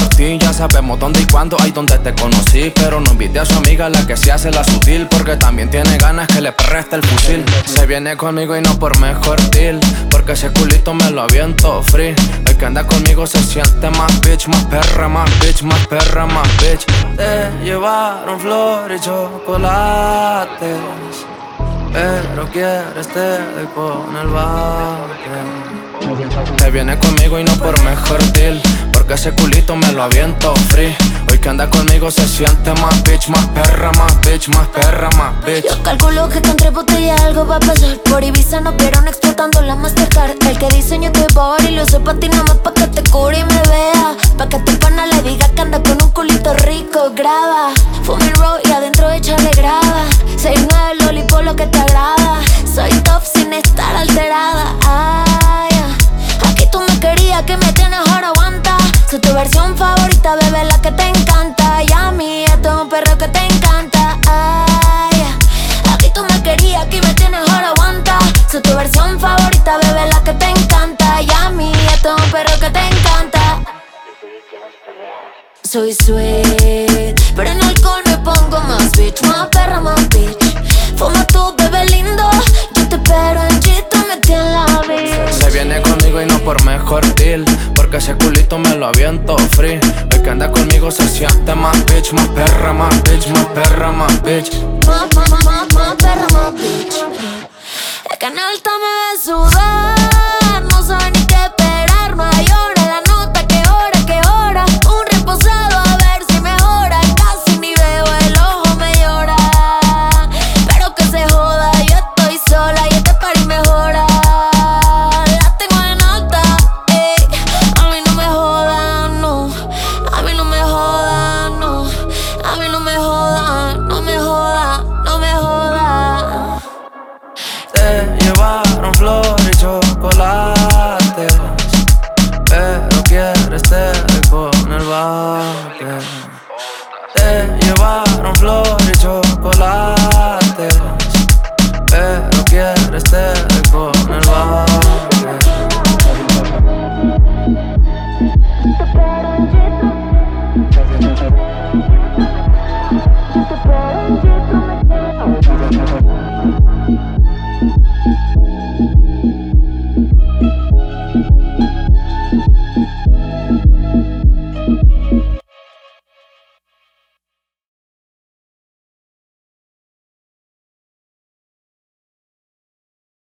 ti. Ya sabemos dónde y cuándo, ahí donde te conocí. Pero no invite a su amiga, la que se hace la sutil, porque también tiene ganas que le preste el fusil. Se viene conmigo y no por mejor deal, porque ese culito me lo aviento free. El que anda conmigo se siente más bitch, más perra, más bitch, más perra, más bitch. Te llevaron flores y chocolates, pero quieres te doy con el bate. Te viene conmigo y no por mejor deal, porque ese culito me lo aviento free. Hoy que anda conmigo se siente más bitch, más perra, más bitch, más perra, más bitch. Yo calculo que con 3 botellas algo va a pasar. Por Ibiza nos vieron explotando la Mastercard. El que diseñó tu body lo uso pa' ti nomás pa' que te cure y me vea, pa' que tu pana le diga que anda con un culito rico. Graba, fuma el roll y adentro échale grava. 6'9" lollipop lo que te agrada. Soy top sin estar alterada. Ay, aquí tú me querías, que me tienes ahora aguanta. Soy tu versión favorita, bebé, la que te encanta. Y a mí, esto es un perro que te encanta. Ay, aquí tú me querías, aquí me tienes ahora aguanta. Soy tu versión favorita, bebé, la que te encanta. Y a mí, esto es un perro que te encanta. Soy sweet, pero en alcohol me pongo más bitch, más perra, más bitch. Fuma tú, bebé lindo, yo te espero en G, te metí en la beach. Se viene conmigo y no por mejor deal, porque ese culito me lo aviento free. El que anda conmigo se siente más bitch, más perra, más bitch, más perra, más bitch. Más perra, más bitch. Es que en alta me ves sudar.